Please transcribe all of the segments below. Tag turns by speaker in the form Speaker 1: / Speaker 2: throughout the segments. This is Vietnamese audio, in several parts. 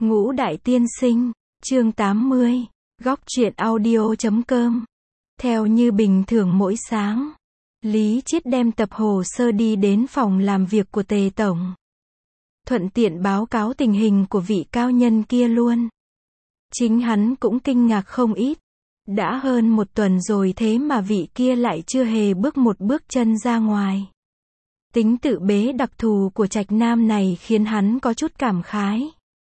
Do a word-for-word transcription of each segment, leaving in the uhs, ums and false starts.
Speaker 1: Ngũ Đại Tiên Sinh, chương tám mươi, góc truyện audio chấm com. Theo như bình thường mỗi sáng, Lý Chiết đem tập hồ sơ đi đến phòng làm việc của Tề Tổng. Thuận tiện báo cáo tình hình của vị cao nhân kia luôn. Chính hắn cũng kinh ngạc không ít. Đã hơn một tuần rồi thế mà vị kia lại chưa hề bước một bước chân ra ngoài. Tính tự bế đặc thù của trạch nam này khiến hắn có chút cảm khái.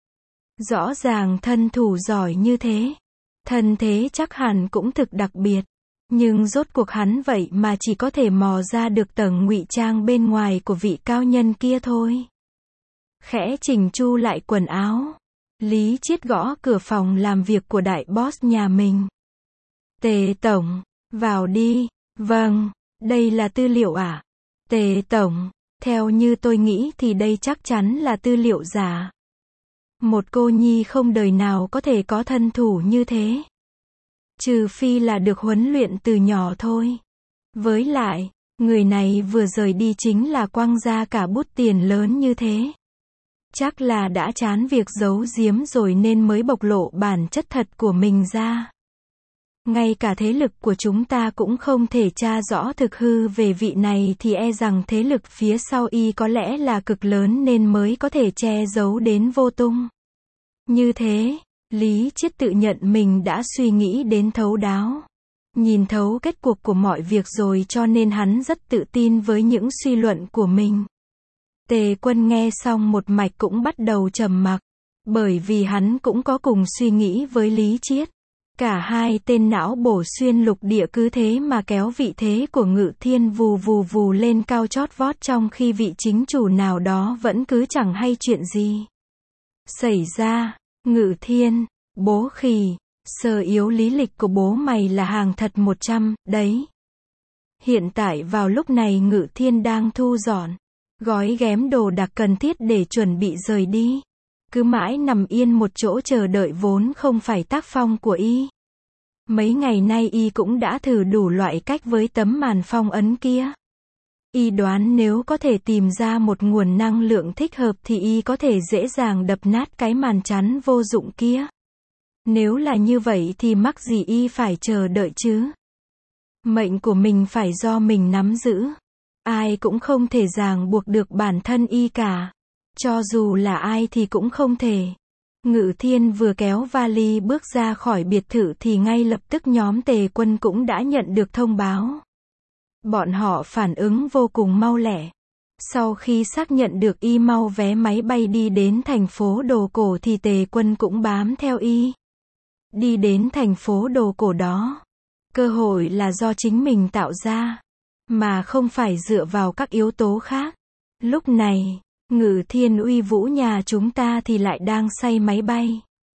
Speaker 1: Rõ ràng thân thủ giỏi như thế, thân thế chắc hẳn cũng thực đặc biệt, nhưng rốt cuộc hắn vậy mà chỉ có thể mò ra được tầng ngụy trang bên ngoài của vị cao nhân kia thôi. Khẽ chỉnh chu lại quần áo, Lý Chiết gõ cửa phòng làm việc của đại boss nhà mình. Tề Tổng, vào đi. Vâng, đây là tư liệu à? Tề Tổng, theo như tôi nghĩ thì đây chắc chắn là tư liệu giả. Một cô nhi không đời nào có thể có thân thủ như thế. Trừ phi là được huấn luyện từ nhỏ thôi. Với lại, người này vừa rời đi chính là quăng ra cả bút tiền lớn như thế. Chắc là đã chán việc giấu giếm rồi nên mới bộc lộ bản chất thật của mình ra. Ngay cả thế lực của chúng ta cũng không thể tra rõ thực hư về vị này thì e rằng thế lực phía sau y có lẽ là cực lớn nên mới có thể che giấu đến vô tung. Như thế, Lý Chiết tự nhận mình đã suy nghĩ đến thấu đáo. Nhìn thấu kết cuộc của mọi việc rồi cho nên hắn rất tự tin với những suy luận của mình. Tề Quân nghe xong một mạch cũng bắt đầu trầm mặc. Bởi vì hắn cũng có cùng suy nghĩ với Lý Chiết. Cả hai tên não bổ xuyên lục địa cứ thế mà kéo vị thế của Ngự Thiên vù vù vù lên cao chót vót trong khi vị chính chủ nào đó vẫn cứ chẳng hay chuyện gì xảy ra. Ngự Thiên, bố khỉ, sơ yếu lý lịch của bố mày là hàng thật một trăm, đấy. Hiện tại vào lúc này Ngự Thiên đang thu dọn, gói ghém đồ đạc cần thiết để chuẩn bị rời đi. Cứ mãi nằm yên một chỗ chờ đợi vốn không phải tác phong của y. Mấy ngày nay y cũng đã thử đủ loại cách với tấm màn phong ấn kia. Y đoán nếu có thể tìm ra một nguồn năng lượng thích hợp thì y có thể dễ dàng đập nát cái màn chắn vô dụng kia. Nếu là như vậy thì mắc gì y phải chờ đợi chứ? Mệnh của mình phải do mình nắm giữ. Ai cũng không thể ràng buộc được bản thân y cả. Cho dù là ai thì cũng không thể. Ngự Thiên vừa kéo vali bước ra khỏi biệt thự thì ngay lập tức nhóm Tề Quân cũng đã nhận được thông báo. Bọn họ phản ứng vô cùng mau lẹ. Sau khi xác nhận được y mau vé máy bay đi đến thành phố Đồ Cổ thì Tề Quân cũng bám theo y. Đi đến thành phố Đồ Cổ đó. Cơ hội là do chính mình tạo ra, mà không phải dựa vào các yếu tố khác. Lúc này, Ngự Thiên uy vũ nhà chúng ta thì lại đang say máy bay.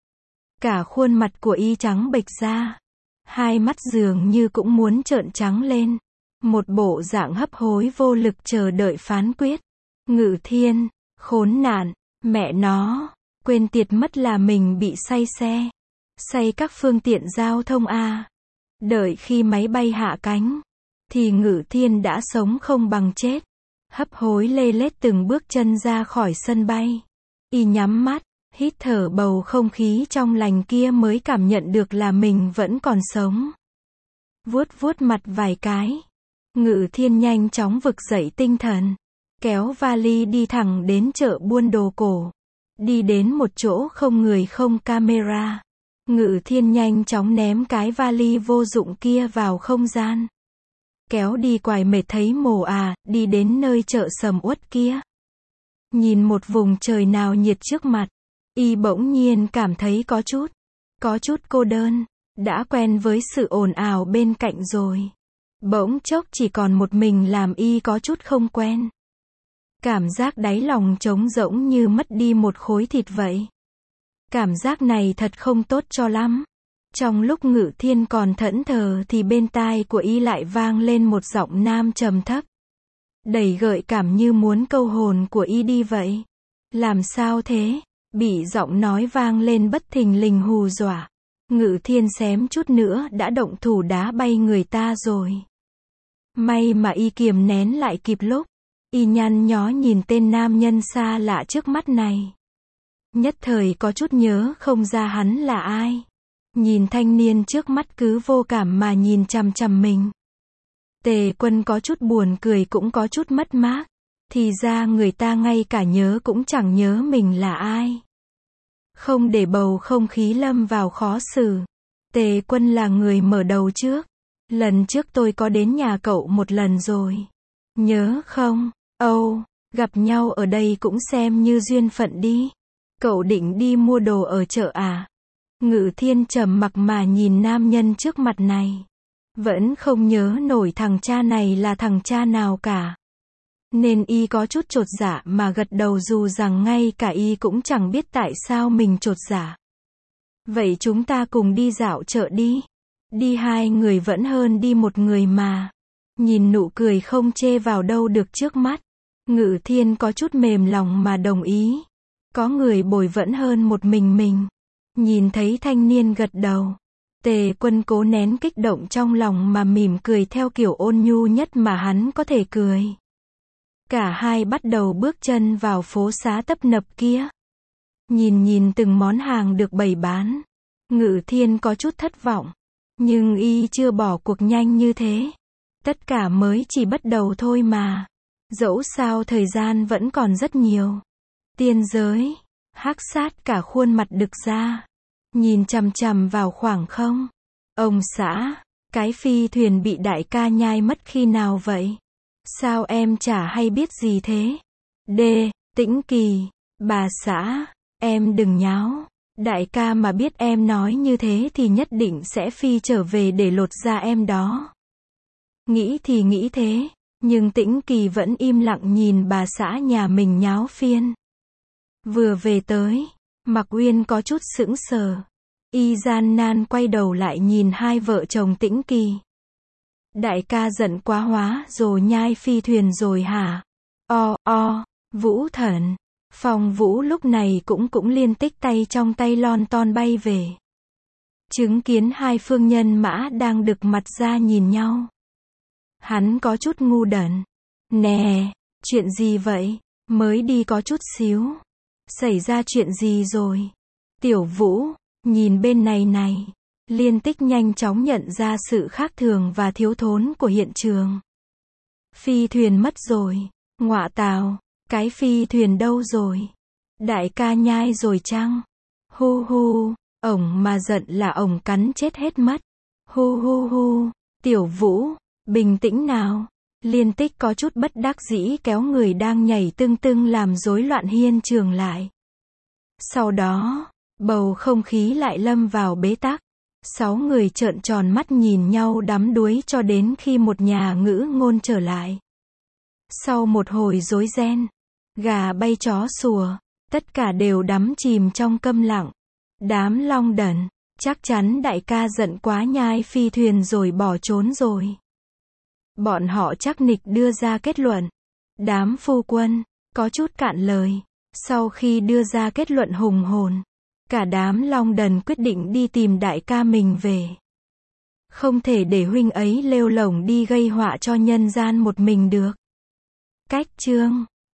Speaker 1: Cả khuôn mặt của y trắng bệch ra. Hai mắt dường như cũng muốn trợn trắng lên. Một bộ dạng hấp hối vô lực chờ đợi phán quyết. Ngự Thiên, khốn nạn, mẹ nó, quên tiệt mất là mình bị say xe. Say các phương tiện giao thông a. Đợi khi máy bay hạ cánh, thì Ngự Thiên đã sống không bằng chết. Hấp hối lê lết từng bước chân ra khỏi sân bay. Y nhắm mắt, hít thở bầu không khí trong lành kia mới cảm nhận được là mình vẫn còn sống. Vuốt vuốt mặt vài cái. Ngự Thiên nhanh chóng vực dậy tinh thần. Kéo vali đi thẳng đến chợ buôn Đồ Cổ. Đi đến một chỗ không người không camera. Ngự Thiên nhanh chóng ném cái vali vô dụng kia vào không gian. Kéo đi quài mệt thấy mồ à, đi đến nơi chợ sầm uất kia. Nhìn một vùng trời nào nhiệt trước mặt, y bỗng nhiên cảm thấy có chút, có chút cô đơn, đã quen với sự ồn ào bên cạnh rồi. Bỗng chốc chỉ còn một mình làm y có chút không quen. Cảm giác đáy lòng trống rỗng như mất đi một khối thịt vậy. Cảm giác này thật không tốt cho lắm. Trong lúc Ngự Thiên còn thẫn thờ thì bên tai của y lại vang lên một giọng nam trầm thấp. Đầy gợi cảm như muốn câu hồn của y đi vậy. Làm sao thế? Bị giọng nói vang lên bất thình lình hù dọa. Ngự Thiên xém chút nữa đã động thủ đá bay người ta rồi. May mà y kiềm nén lại kịp lúc. Y nhăn nhó nhìn tên nam nhân xa lạ trước mắt này. Nhất thời có chút nhớ không ra hắn là ai. Nhìn thanh niên trước mắt cứ vô cảm mà nhìn chằm chằm mình. Tề Quân có chút buồn cười cũng có chút mất mát. Thì ra người ta ngay cả nhớ cũng chẳng nhớ mình là ai. Không để bầu không khí lâm vào khó xử. Tề Quân là người mở đầu trước. Lần trước tôi có đến nhà cậu một lần rồi. Nhớ không? Âu, gặp nhau ở đây cũng xem như duyên phận đi. Cậu định đi mua đồ ở chợ à? Ngự Thiên trầm mặc mà nhìn nam nhân trước mặt này. Vẫn không nhớ nổi thằng cha này là thằng cha nào cả. Nên y có chút chột dạ mà gật đầu dù rằng ngay cả y cũng chẳng biết tại sao mình chột dạ. Vậy chúng ta cùng đi dạo chợ đi. Đi hai người vẫn hơn đi một người mà. Nhìn nụ cười không chê vào đâu được trước mắt. Ngự Thiên có chút mềm lòng mà đồng ý. Có người bồi vẫn hơn một mình mình. Nhìn thấy thanh niên gật đầu. Tề Quân cố nén kích động trong lòng mà mỉm cười theo kiểu ôn nhu nhất mà hắn có thể cười. Cả hai bắt đầu bước chân vào phố xá tấp nập kia. Nhìn nhìn từng món hàng được bày bán. Ngự Thiên có chút thất vọng. Nhưng y chưa bỏ cuộc nhanh như thế. Tất cả mới chỉ bắt đầu thôi mà. Dẫu sao thời gian vẫn còn rất nhiều. Tiên giới. Hắc Sát cả khuôn mặt đực ra. Nhìn chằm chằm vào khoảng không. Ông xã, cái phi thuyền bị đại ca nhai mất khi nào vậy? Sao em chả hay biết gì thế? D. Tĩnh Kỳ. Bà xã, em đừng nháo. Đại ca mà biết em nói như thế thì nhất định sẽ phi trở về để lột da em đó. Nghĩ thì nghĩ thế, nhưng Tĩnh Kỳ vẫn im lặng nhìn bà xã nhà mình nháo phiên. Vừa về tới, Mạc Uyên có chút sững sờ. Y gian nan quay đầu lại nhìn hai vợ chồng Tĩnh Kỳ. Đại ca giận quá hóa rồi nhai phi thuyền rồi hả? O o, Vũ Thần. Phong Vũ lúc này cũng cũng liên tích tay trong tay lon ton bay về. Chứng kiến hai phương nhân mã đang đực mặt ra nhìn nhau. Hắn có chút ngu đần. Nè, chuyện gì vậy? Mới đi có chút xíu. Xảy ra chuyện gì rồi? Tiểu Vũ, nhìn bên này này. Liên tích nhanh chóng nhận ra sự khác thường và thiếu thốn của hiện trường. Phi thuyền mất rồi. Ngọa tào, cái phi thuyền đâu rồi? Đại ca nhai rồi chăng? Hu hu, ổng mà giận là ổng cắn chết hết mất. Hu hu hu, Tiểu Vũ, bình tĩnh nào. Liên tích có chút bất đắc dĩ kéo người đang nhảy tưng tưng làm rối loạn hiên trường lại. Sau đó, bầu không khí lại lâm vào bế tắc. Sáu người trợn tròn mắt nhìn nhau đắm đuối cho đến khi một nhà ngữ ngôn trở lại. Sau một hồi rối ren, gà bay chó sủa, tất cả đều đắm chìm trong câm lặng. Đám Long Đần, chắc chắn đại ca giận quá nhai phi thuyền rồi bỏ trốn rồi. Bọn họ chắc nịch đưa ra kết luận. Đám phu quân, có chút cạn lời. Sau khi đưa ra kết luận hùng hồn, cả đám Long Đần quyết định đi tìm đại ca mình về. Không thể để huynh ấy lêu lổng đi gây họa cho nhân gian một mình được. Cách chương